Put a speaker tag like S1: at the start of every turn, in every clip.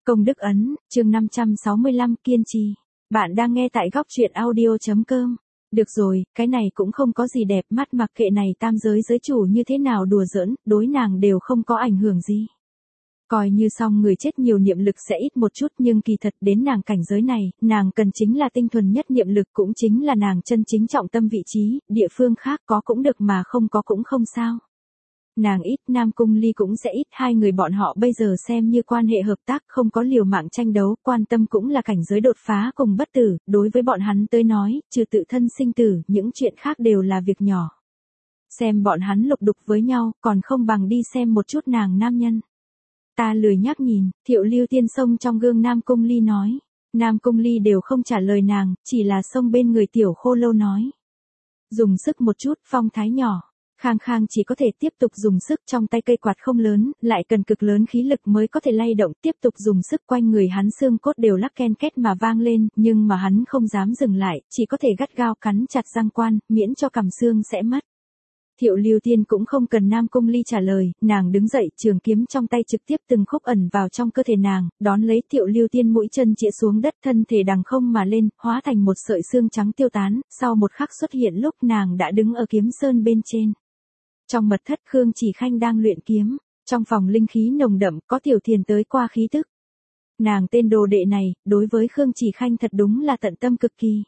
S1: Công đức ấn, chương 565 kiên trì. Bạn đang nghe tại góc truyện audio.com. Được rồi, cái này cũng không có gì đẹp mắt, mặc kệ này tam giới giới chủ như thế nào đùa giỡn, đối nàng đều không có ảnh hưởng gì. Coi như xong người chết nhiều niệm lực sẽ ít một chút, nhưng kỳ thật đến nàng cảnh giới này, nàng cần chính là tinh thuần nhất niệm lực, cũng chính là nàng chân chính trọng tâm vị trí, địa phương khác có cũng được mà không có cũng không sao. Nàng ít, Nam Cung Ly cũng sẽ ít, hai người bọn họ bây giờ xem như quan hệ hợp tác, không có liều mạng tranh đấu, quan tâm cũng là cảnh giới đột phá cùng bất tử, đối với bọn hắn tới nói, trừ tự thân sinh tử, những chuyện khác đều là việc nhỏ. Xem bọn hắn lục đục với nhau, còn không bằng đi xem một chút nàng nam nhân. Ta lười nhác nhìn, Thiệu Lưu Tiên xông trong gương Nam Cung Ly nói. Nam Cung Ly đều không trả lời nàng, chỉ là xông bên người Tiểu Khô Lâu nói. Dùng sức một chút, phong thái nhỏ. Khang Khang chỉ có thể tiếp tục dùng sức, trong tay cây quạt không lớn, lại cần cực lớn khí lực mới có thể lay động, tiếp tục dùng sức, quanh người hắn xương cốt đều lắc ken két mà vang lên, nhưng mà hắn không dám dừng lại, chỉ có thể gắt gao cắn chặt răng quan, miễn cho cằm xương sẽ mất. Thiệu Lưu Tiên cũng không cần Nam Cung Ly trả lời, nàng đứng dậy, trường kiếm trong tay trực tiếp từng khúc ẩn vào trong cơ thể nàng, đón lấy Thiệu Lưu Tiên mũi chân chĩa xuống đất, thân thể đằng không mà lên, hóa thành một sợi xương trắng tiêu tán, sau một khắc xuất hiện lúc nàng đã đứng ở kiếm sơn bên trên. Trong mật thất Khương Chỉ Khanh đang luyện kiếm, trong phòng linh khí nồng đậm, có Tiểu Thiền tới qua khí tức. Nàng tên đồ đệ này, đối với Khương Chỉ Khanh thật đúng là tận tâm cực kỳ.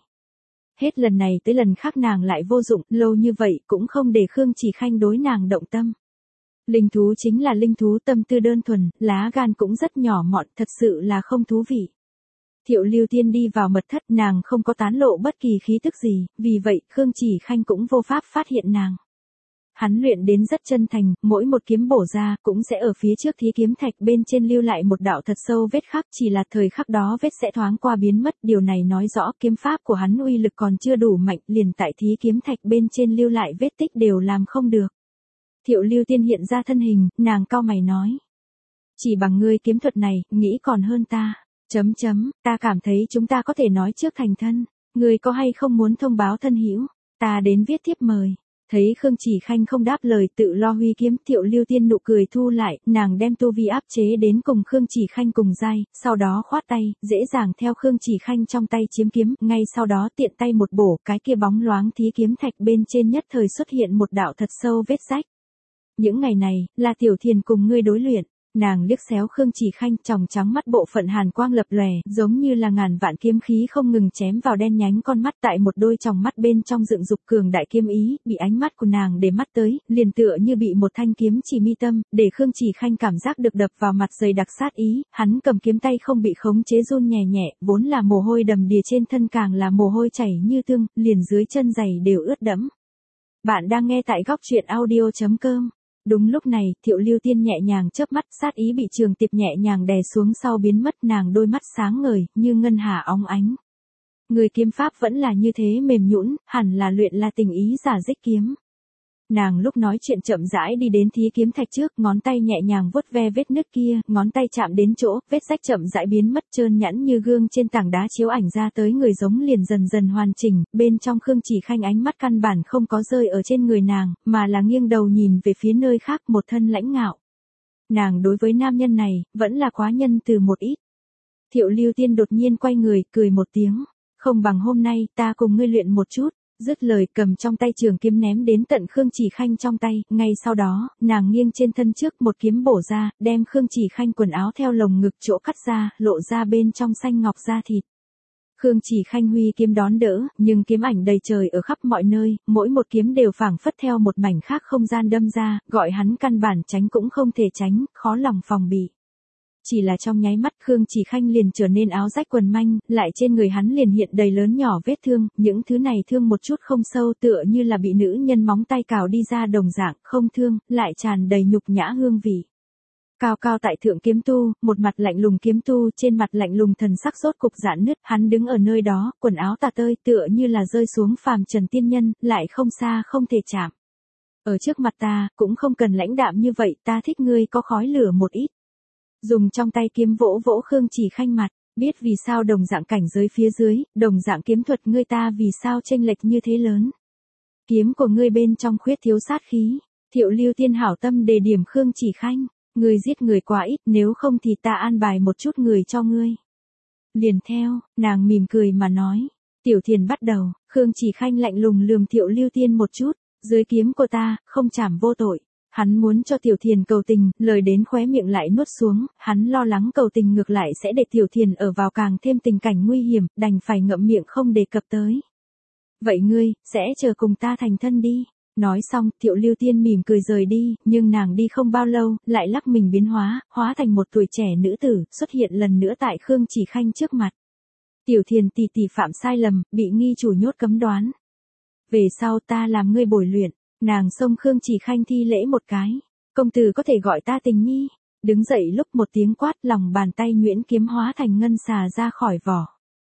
S1: Hết lần này tới lần khác nàng lại vô dụng, lâu như vậy cũng không để Khương Chỉ Khanh đối nàng động tâm. Linh thú chính là linh thú, tâm tư đơn thuần, lá gan cũng rất nhỏ mọn, thật sự là không thú vị. Thiệu Lưu Tiên đi vào mật thất, nàng không có tán lộ bất kỳ khí tức gì, vì vậy Khương Chỉ Khanh cũng vô pháp phát hiện nàng. Hắn luyện đến rất chân thành, mỗi một kiếm bổ ra cũng sẽ ở phía trước thí kiếm thạch bên trên lưu lại một đạo thật sâu vết khắc, chỉ là thời khắc đó vết sẽ thoáng qua biến mất, điều này nói rõ kiếm pháp của hắn uy lực còn chưa đủ mạnh, liền tại thí kiếm thạch bên trên lưu lại vết tích đều làm không được. Thiệu Lưu Tiên hiện ra thân hình, nàng cau mày nói: "Chỉ bằng ngươi kiếm thuật này, nghĩ còn hơn ta. Ta cảm thấy chúng ta có thể nói trước thành thân, ngươi có hay không muốn thông báo thân hữu, ta đến viết thiếp mời." Thấy Khương Chỉ Khanh không đáp lời, tự lo huy kiếm, Thiệu Lưu Tiên nụ cười thu lại, nàng đem tu vi áp chế đến cùng Khương Chỉ Khanh cùng giai, sau đó khoát tay, dễ dàng theo Khương Chỉ Khanh trong tay chiếm kiếm, ngay sau đó tiện tay một bổ, cái kia bóng loáng thí kiếm thạch bên trên nhất thời xuất hiện một đạo thật sâu vết rách. Những ngày này, là Tiểu Thiền cùng ngươi đối luyện. Nàng liếc xéo Khương Chỉ Khanh, tròng trắng mắt bộ phận hàn quang lập lòe, giống như là ngàn vạn kiếm khí không ngừng chém vào đen nhánh con mắt, tại một đôi tròng mắt bên trong dựng dục cường đại kiếm ý, bị ánh mắt của nàng để mắt tới, liền tựa như bị một thanh kiếm chỉ mi tâm, để Khương Chỉ Khanh cảm giác được đập vào mặt dày đặc sát ý, hắn cầm kiếm tay không bị khống chế run nhẹ nhẹ, vốn là mồ hôi đầm đìa trên thân càng là mồ hôi chảy như tương, liền dưới chân giày đều ướt đẫm. Bạn đang nghe tại góc truyện audio.com. Đúng lúc này, Thiệu Lưu Tiên nhẹ nhàng chớp mắt, sát ý bị Trường Tiệp nhẹ nhàng đè xuống sau biến mất, nàng đôi mắt sáng ngời, như ngân hà óng ánh. Người kiếm pháp vẫn là như thế mềm nhũn, hẳn là luyện là tình ý giả dích kiếm. Nàng lúc nói chuyện chậm rãi đi đến thí kiếm thạch trước, ngón tay nhẹ nhàng vuốt ve vết nứt kia, ngón tay chạm đến chỗ, vết rách chậm rãi biến mất, trơn nhẵn như gương trên tảng đá chiếu ảnh ra tới người giống liền dần dần hoàn chỉnh, bên trong Khương Chỉ Khanh ánh mắt căn bản không có rơi ở trên người nàng, mà là nghiêng đầu nhìn về phía nơi khác, một thân lãnh ngạo. Nàng đối với nam nhân này, vẫn là quá nhân từ một ít. Thiệu Lưu Tiên đột nhiên quay người, cười một tiếng, không bằng hôm nay, ta cùng ngươi luyện một chút. Dứt lời, cầm trong tay trường kiếm ném đến tận Khương Chỉ Khanh trong tay, ngay sau đó, nàng nghiêng trên thân trước một kiếm bổ ra, đem Khương Chỉ Khanh quần áo theo lồng ngực chỗ cắt ra, lộ ra bên trong xanh ngọc da thịt. Khương Chỉ Khanh huy kiếm đón đỡ, nhưng kiếm ảnh đầy trời ở khắp mọi nơi, mỗi một kiếm đều phảng phất theo một mảnh khác không gian đâm ra, gọi hắn căn bản tránh cũng không thể tránh, khó lòng phòng bị. Chỉ là trong nháy mắt Khương Chỉ Khanh liền trở nên áo rách quần manh, lại trên người hắn liền hiện đầy lớn nhỏ vết thương, những thứ này thương một chút không sâu, tựa như là bị nữ nhân móng tay cào đi ra đồng dạng, không thương, lại tràn đầy nhục nhã hương vị. Cao cao tại thượng kiếm tu, một mặt lạnh lùng kiếm tu, trên mặt lạnh lùng thần sắc rốt cục giãn nứt, hắn đứng ở nơi đó, quần áo tả tơi, tựa như là rơi xuống phàm trần tiên nhân, lại không xa không thể chạm. Ở trước mặt ta, cũng không cần lãnh đạm như vậy, ta thích ngươi có khói lửa một ít. Dùng trong tay kiếm vỗ vỗ Khương Chỉ Khanh mặt, biết vì sao đồng dạng cảnh giới phía dưới, đồng dạng kiếm thuật ngươi ta vì sao chênh lệch như thế lớn. Kiếm của ngươi bên trong khuyết thiếu sát khí. Thiệu Lưu Tiên hảo tâm đề điểm Khương Chỉ Khanh, Ngươi giết người quá ít, nếu không thì ta an bài một chút người cho ngươi. Liền theo, nàng mỉm cười mà nói. Tiểu Thiền bắt đầu, Khương Chỉ Khanh lạnh lùng lườm Thiệu Lưu Tiên một chút, dưới kiếm cô ta, không trảm vô tội. Hắn muốn cho Tiểu Thiền cầu tình, lời đến khóe miệng lại nuốt xuống, hắn lo lắng cầu tình ngược lại sẽ để Tiểu Thiền ở vào càng thêm tình cảnh nguy hiểm, đành phải ngậm miệng không đề cập tới. Vậy ngươi, sẽ chờ cùng ta thành thân đi. Nói xong, Thiệu Lưu Tiên mỉm cười rời đi, nhưng nàng đi không bao lâu, lại lắc mình biến hóa thành một tuổi trẻ nữ tử, xuất hiện lần nữa tại Khương Chỉ Khanh trước mặt. Tiểu Thiền tỷ tỷ phạm sai lầm, bị nghi chủ nhốt cấm đoán. Về sau ta làm ngươi bồi luyện, nàng xông Khương Chỉ Khanh thi lễ một cái. Công tử có thể gọi ta tình nhi. Đứng dậy lúc một tiếng quát, lòng bàn tay nhuyễn kiếm hóa thành ngân xà ra khỏi vỏ.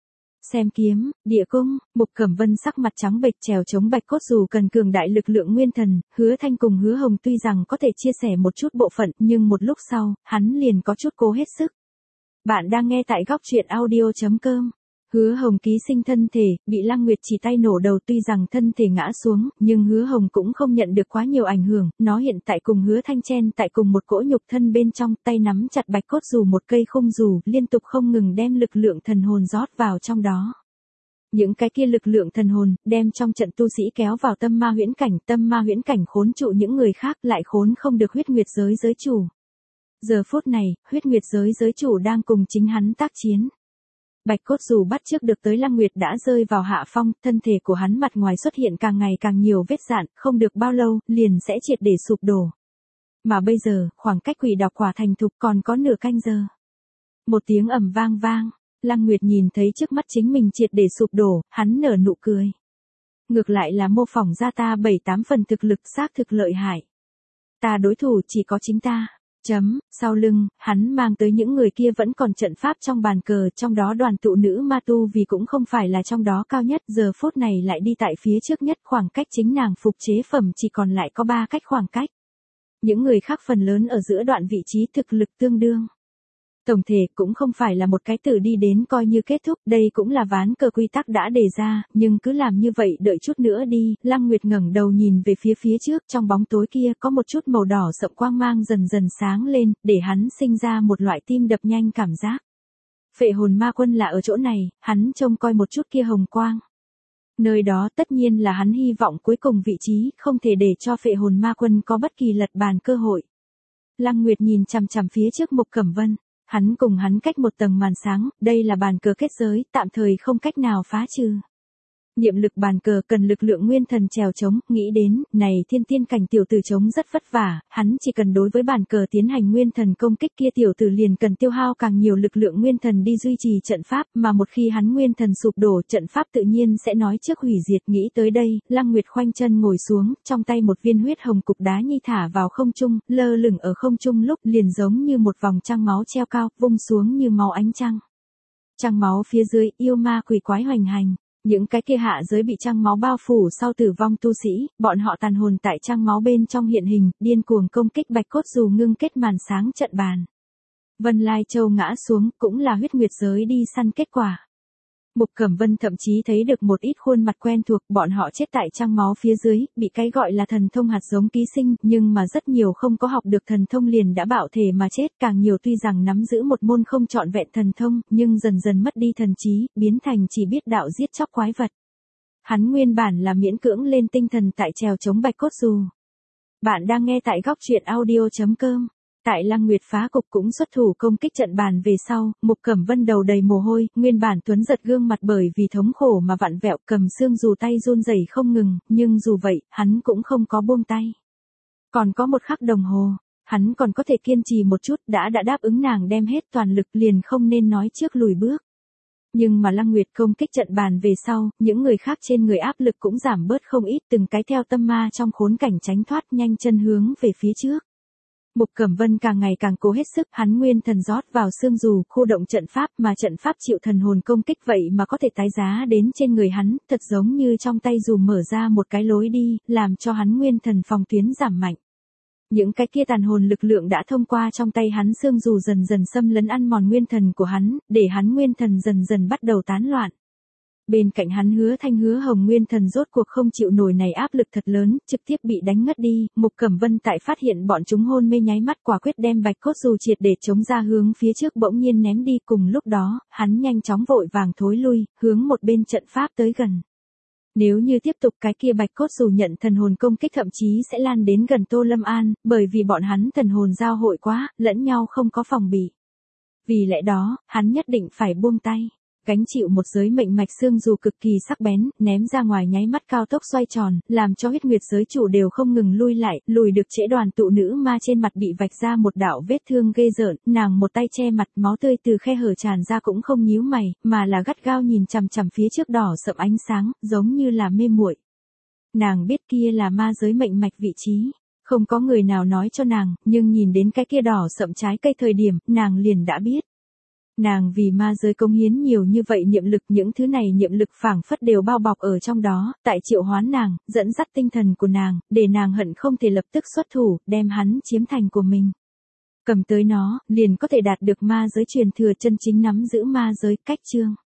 S1: Xem kiếm, địa cung, Mục Cẩm Vân sắc mặt trắng bệch trèo chống bạch cốt dù cần cường đại lực lượng nguyên thần, Hứa Thanh cùng Hứa Hồng tuy rằng có thể chia sẻ một chút bộ phận, nhưng một lúc sau, hắn liền có chút cố hết sức. Bạn đang nghe tại góc truyện audio.com. Hứa Hồng ký sinh thân thể, bị Lăng Nguyệt chỉ tay nổ đầu, tuy rằng thân thể ngã xuống, nhưng Hứa Hồng cũng không nhận được quá nhiều ảnh hưởng, nó hiện tại cùng Hứa Thanh chen tại cùng một cỗ nhục thân bên trong, tay nắm chặt bạch cốt dù một cây khung dù, liên tục không ngừng đem lực lượng thần hồn rót vào trong đó. Những cái kia lực lượng thần hồn, đem trong trận tu sĩ kéo vào tâm ma huyễn cảnh khốn trụ những người khác, lại khốn không được huyết nguyệt giới giới chủ. Giờ phút này, huyết nguyệt giới giới chủ đang cùng chính hắn tác chiến. Bạch cốt dù bắt trước được tới Lăng Nguyệt đã rơi vào hạ phong, thân thể của hắn mặt ngoài xuất hiện càng ngày càng nhiều vết rạn, không được bao lâu, liền sẽ triệt để sụp đổ. Mà bây giờ, khoảng cách quỷ đọc quả thành thục còn có nửa canh giờ. Một tiếng ầm vang vang, Lăng Nguyệt nhìn thấy trước mắt chính mình triệt để sụp đổ, hắn nở nụ cười. Ngược lại là mô phỏng ra ta 7-8 phần thực lực xác thực lợi hại. Ta đối thủ chỉ có chính ta. Sau lưng, hắn mang tới những người kia vẫn còn trận pháp trong bàn cờ, trong đó đoàn tụ nữ ma tu vì cũng không phải là trong đó cao nhất, giờ phút này lại đi tại phía trước nhất, khoảng cách chính nàng phục chế phẩm chỉ còn lại có 3 cách khoảng cách. Những người khác phần lớn ở giữa đoạn vị trí thực lực tương đương. Tổng thể cũng không phải là một cái tử đi đến coi như kết thúc, đây cũng là ván cờ quy tắc đã đề ra, nhưng cứ làm như vậy đợi chút nữa đi. Lăng Nguyệt ngẩng đầu nhìn về phía trước, trong bóng tối kia có một chút màu đỏ sậm quang mang dần dần sáng lên, để hắn sinh ra một loại tim đập nhanh cảm giác. Phệ hồn ma quân là ở chỗ này, hắn trông coi một chút kia hồng quang. Nơi đó tất nhiên là hắn hy vọng cuối cùng vị trí, không thể để cho phệ hồn ma quân có bất kỳ lật bàn cơ hội. Lăng Nguyệt nhìn chằm chằm phía trước Mục Cẩm Vân. Hắn cùng hắn cách một tầng màn sáng, đây là bàn cờ kết giới, tạm thời không cách nào phá trừ. Niệm lực bàn cờ cần lực lượng nguyên thần trèo chống, nghĩ đến, này thiên tiên cảnh tiểu tử chống rất vất vả, hắn chỉ cần đối với bàn cờ tiến hành nguyên thần công kích kia tiểu tử liền cần tiêu hao càng nhiều lực lượng nguyên thần đi duy trì trận pháp, mà một khi hắn nguyên thần sụp đổ trận pháp tự nhiên sẽ nói trước hủy diệt. Nghĩ tới đây, Lăng Nguyệt khoanh chân ngồi xuống, trong tay một viên huyết hồng cục đá nhi thả vào không trung, lơ lửng ở không trung lúc liền giống như một vòng trăng máu treo cao, vung xuống như máu ánh trăng. Trăng máu phía dưới, yêu ma quỷ quái hoành hành. Những cái kia hạ giới bị trăng máu bao phủ sau tử vong tu sĩ, bọn họ tàn hồn tại trăng máu bên trong hiện hình, điên cuồng công kích bạch cốt dù ngưng kết màn sáng trận bàn. Vân Lai Châu ngã xuống cũng là huyết nguyệt giới đi săn kết quả. Mục Cẩm Vân thậm chí thấy được một ít khuôn mặt quen thuộc, bọn họ chết tại trăng máu phía dưới, bị cái gọi là thần thông hạt giống ký sinh, nhưng mà rất nhiều không có học được thần thông liền đã bạo thể mà chết, càng nhiều tuy rằng nắm giữ một môn không trọn vẹn thần thông, nhưng dần dần mất đi thần trí, biến thành chỉ biết đạo giết chóc quái vật. Hắn nguyên bản là miễn cưỡng lên tinh thần tại trèo chống bạch cốt dù. Bạn đang nghe tại góc truyện audio.com. Tại Lăng Nguyệt phá cục cũng xuất thủ công kích trận bàn về sau, Mục Cẩm Vân đầu đầy mồ hôi, nguyên bản tuấn giật gương mặt bởi vì thống khổ mà vặn vẹo, cầm xương dù tay run rẩy không ngừng, nhưng dù vậy, hắn cũng không có buông tay. Còn có một khắc đồng hồ, hắn còn có thể kiên trì một chút, đã đáp ứng nàng đem hết toàn lực liền không nên nói trước lùi bước. Nhưng mà Lăng Nguyệt công kích trận bàn về sau, những người khác trên người áp lực cũng giảm bớt không ít, từng cái theo tâm ma trong khốn cảnh tránh thoát, nhanh chân hướng về phía trước. Mục Cẩm Vân càng ngày càng cố hết sức, hắn nguyên thần rót vào xương dù, khu động trận pháp, mà trận pháp chịu thần hồn công kích vậy mà có thể tái giá đến trên người hắn, thật giống như trong tay dù mở ra một cái lối đi, làm cho hắn nguyên thần phòng tuyến giảm mạnh. Những cái kia tàn hồn lực lượng đã thông qua trong tay hắn xương dù dần dần xâm lấn ăn mòn nguyên thần của hắn, để hắn nguyên thần dần dần bắt đầu tán loạn. Bên cạnh hắn Hứa Thanh Hứa Hồng Nguyên Thần rốt cuộc không chịu nổi này áp lực thật lớn, trực tiếp bị đánh ngất đi, Mục Cẩm Vân tại phát hiện bọn chúng hôn mê nháy mắt quả quyết đem bạch cốt dù triệt để chống ra hướng phía trước bỗng nhiên ném đi, cùng lúc đó, hắn nhanh chóng vội vàng thối lui, hướng một bên trận pháp tới gần. Nếu như tiếp tục cái kia bạch cốt dù nhận thần hồn công kích thậm chí sẽ lan đến gần Tô Lâm An, bởi vì bọn hắn thần hồn giao hội quá, lẫn nhau không có phòng bị. Vì lẽ đó, hắn nhất định phải buông tay. Gánh chịu một giới mệnh mạch xương dù cực kỳ sắc bén, ném ra ngoài nháy mắt cao tốc xoay tròn, làm cho huyết nguyệt giới chủ đều không ngừng lui lại, lùi được trễ đoàn tụ nữ ma trên mặt bị vạch ra một đạo vết thương ghê rợn, nàng một tay che mặt, máu tươi từ khe hở tràn ra cũng không nhíu mày, mà là gắt gao nhìn chằm chằm phía trước đỏ sậm ánh sáng, giống như là mê muội. Nàng biết kia là ma giới mệnh mạch vị trí, không có người nào nói cho nàng, nhưng nhìn đến cái kia đỏ sậm trái cây thời điểm, nàng liền đã biết. Nàng vì ma giới cống hiến nhiều như vậy niệm lực, những thứ này niệm lực phảng phất đều bao bọc ở trong đó, tại triệu hoán nàng, dẫn dắt tinh thần của nàng, để nàng hận không thể lập tức xuất thủ, đem hắn chiếm thành của mình. Cầm tới nó, liền có thể đạt được ma giới truyền thừa chân chính nắm giữ ma giới cách chương.